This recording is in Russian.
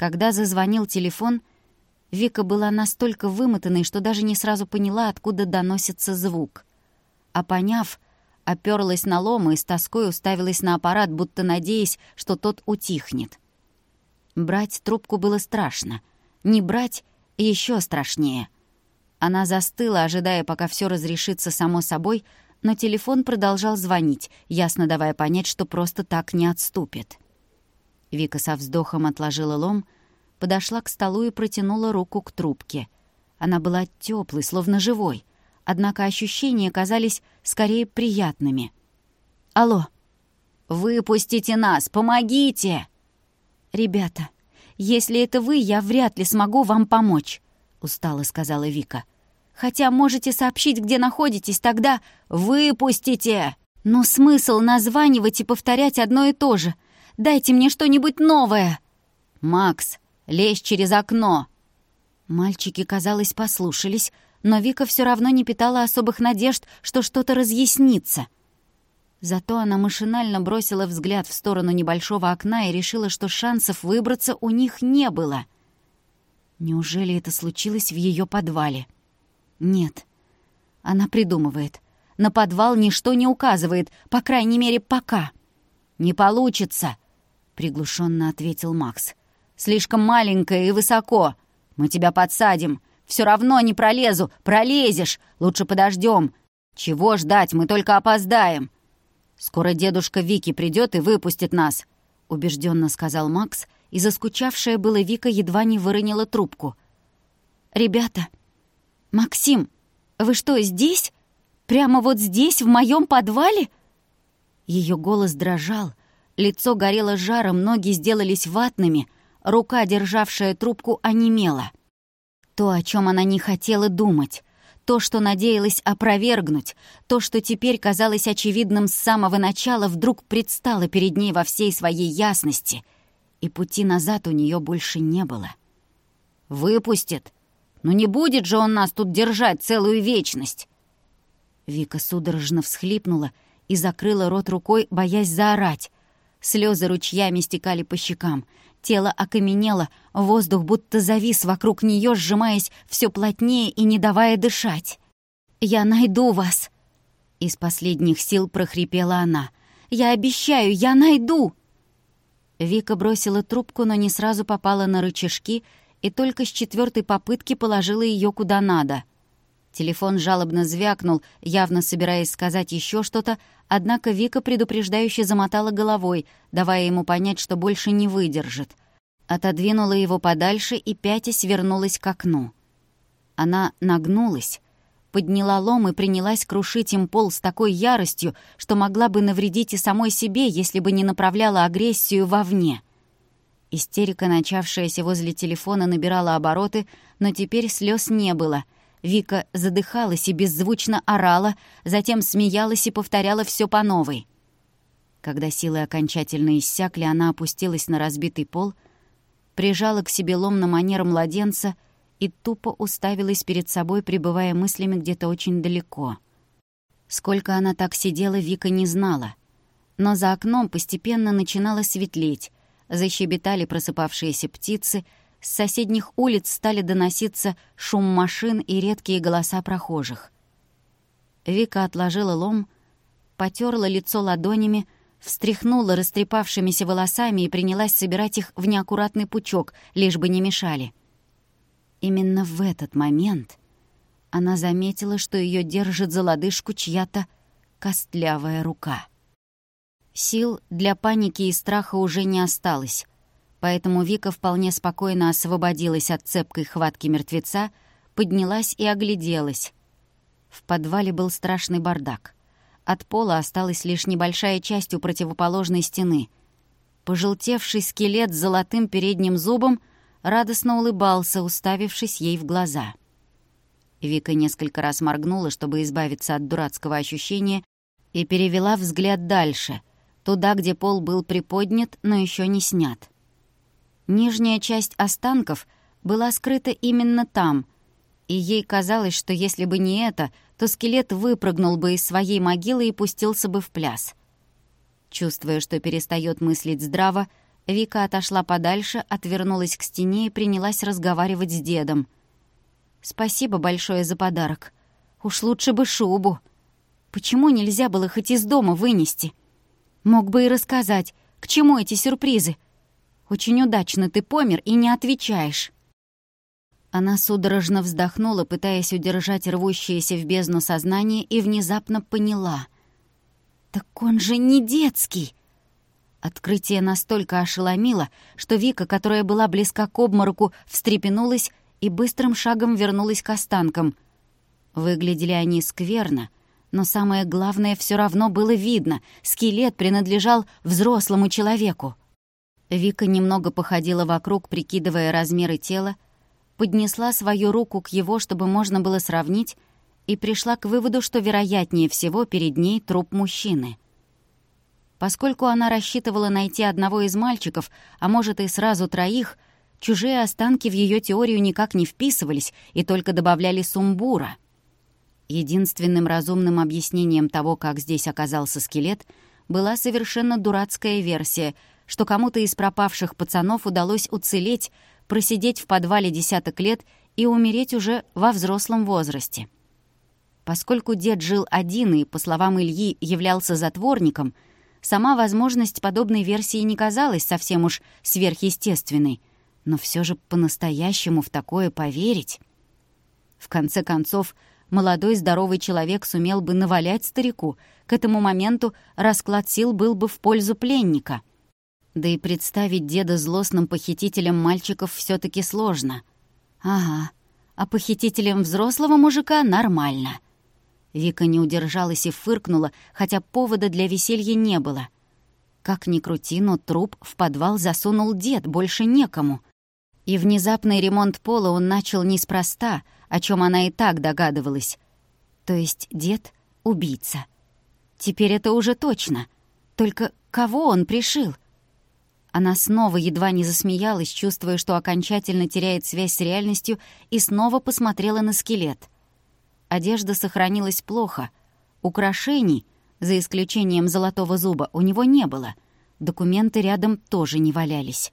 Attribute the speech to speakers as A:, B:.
A: Когда зазвонил телефон, Вика была настолько вымотанной, что даже не сразу поняла, откуда доносится звук. А поняв, оперлась на лом и с тоской уставилась на аппарат, будто надеясь, что тот утихнет. Брать трубку было страшно. Не брать — еще страшнее. Она застыла, ожидая, пока все разрешится само собой, но телефон продолжал звонить, ясно давая понять, что просто так не отступит. Вика со вздохом отложила лом, подошла к столу и протянула руку к трубке. Она была теплой, словно живой, однако ощущения казались скорее приятными. «Алло!» «Выпустите нас! Помогите!» «Ребята, если это вы, я вряд ли смогу вам помочь», — устало сказала Вика. «Хотя можете сообщить, где находитесь, тогда выпустите!» «Но смысл названивать и повторять одно и то же? Дайте мне что-нибудь новое!» «Макс, лезь через окно!» Мальчики, казалось, послушались, но Вика все равно не питала особых надежд, что что-то разъяснится. Зато она машинально бросила взгляд в сторону небольшого окна и решила, что шансов выбраться у них не было. Неужели это случилось в ее подвале? Нет. Она придумывает. На подвал ничто не указывает, по крайней мере, пока. «Не получится», — приглушенно ответил Макс. «Слишком маленькая и высоко. Мы тебя подсадим. Все равно не пролезу. Пролезешь. Лучше подождем. Чего ждать? Мы только опоздаем». «Скоро дедушка Вики придет и выпустит нас», — убежденно сказал Макс, и заскучавшая была Вика едва не выронила трубку. «Ребята, Максим, вы что, здесь? Прямо вот здесь, в моем подвале?» Ее голос дрожал, лицо горело жаром, ноги сделались ватными, рука, державшая трубку, онемела. То, о чем она не хотела думать, то, что надеялась опровергнуть, то, что теперь казалось очевидным с самого начала, вдруг предстало перед ней во всей своей ясности, и пути назад у нее больше не было. «Выпустит? Ну не будет же он нас тут держать целую вечность!» Вика судорожно всхлипнула и закрыла рот рукой, боясь заорать. Слезы ручьями стекали по щекам. Тело окаменело, воздух будто завис вокруг нее, сжимаясь все плотнее и не давая дышать. «Я найду вас!» Из последних сил прохрипела она. «Я обещаю, я найду!» Вика бросила трубку, но не сразу попала на рычажки и только с 4-й попытки положила ее куда надо. Телефон жалобно звякнул, явно собираясь сказать еще что-то, однако Вика предупреждающе замотала головой, давая ему понять, что больше не выдержит. Отодвинула его подальше и, пятясь, вернулась к окну. Она нагнулась, подняла лом и принялась крушить им пол с такой яростью, что могла бы навредить и самой себе, если бы не направляла агрессию вовне. Истерика, начавшаяся возле телефона, набирала обороты, но теперь слез не было. Вика задыхалась и беззвучно орала, затем смеялась и повторяла все по новой. Когда силы окончательно иссякли, она опустилась на разбитый пол, прижала к себе лом на манер младенца и тупо уставилась перед собой, пребывая мыслями где-то очень далеко. Сколько она так сидела, Вика не знала. Но за окном постепенно начинало светлеть, защебетали просыпавшиеся птицы, с соседних улиц стали доноситься шум машин и редкие голоса прохожих. Вика отложила лом, потёрла лицо ладонями, встряхнула растрепавшимися волосами и принялась собирать их в неаккуратный пучок, лишь бы не мешали. Именно в этот момент она заметила, что её держит за лодыжку чья-то костлявая рука. Сил для паники и страха уже не осталось, поэтому Вика вполне спокойно освободилась от цепкой хватки мертвеца, поднялась и огляделась. В подвале был страшный бардак. От пола осталась лишь небольшая часть у противоположной стены. Пожелтевший скелет с золотым передним зубом радостно улыбался, уставившись ей в глаза. Вика несколько раз моргнула, чтобы избавиться от дурацкого ощущения, и перевела взгляд дальше, туда, где пол был приподнят, но еще не снят. Нижняя часть останков была скрыта именно там, и ей казалось, что если бы не это, то скелет выпрыгнул бы из своей могилы и пустился бы в пляс. Чувствуя, что перестаёт мыслить здраво, Вика отошла подальше, отвернулась к стене и принялась разговаривать с дедом. «Спасибо большое за подарок. Уж лучше бы шубу. Почему нельзя было хоть из дома вынести? Мог бы и рассказать, к чему эти сюрпризы. Очень удачно ты помер и не отвечаешь». Она судорожно вздохнула, пытаясь удержать рвущееся в бездну сознание, и внезапно поняла. «Так он же не детский!» Открытие настолько ошеломило, что Вика, которая была близка к обмороку, встрепенулась и быстрым шагом вернулась к останкам. Выглядели они скверно, но самое главное все равно было видно — скелет принадлежал взрослому человеку. Вика немного походила вокруг, прикидывая размеры тела, поднесла свою руку к его, чтобы можно было сравнить, и пришла к выводу, что вероятнее всего перед ней труп мужчины. Поскольку она рассчитывала найти одного из мальчиков, а может и сразу троих, чужие останки в ее теорию никак не вписывались и только добавляли сумбура. Единственным разумным объяснением того, как здесь оказался скелет, была совершенно дурацкая версия, что кому-то из пропавших пацанов удалось уцелеть, просидеть в подвале десяток лет и умереть уже во взрослом возрасте. Поскольку дед жил один и, по словам Ильи, являлся затворником, сама возможность подобной версии не казалась совсем уж сверхъестественной, но все же по-настоящему в такое поверить. В конце концов, молодой здоровый человек сумел бы навалять старику, к этому моменту расклад сил был бы в пользу пленника. Да и представить деда злостным похитителем мальчиков все таки сложно. Ага, а похитителем взрослого мужика нормально. Вика не удержалась и фыркнула, хотя повода для веселья не было. Как ни крути, но труп в подвал засунул дед, больше некому. И внезапный ремонт пола он начал неспроста, о чем она и так догадывалась. То есть дед — убийца. Теперь это уже точно. Только кого он пришил? Она снова едва не засмеялась, чувствуя, что окончательно теряет связь с реальностью, и снова посмотрела на скелет. Одежда сохранилась плохо. Украшений, за исключением золотого зуба, у него не было. Документы рядом тоже не валялись.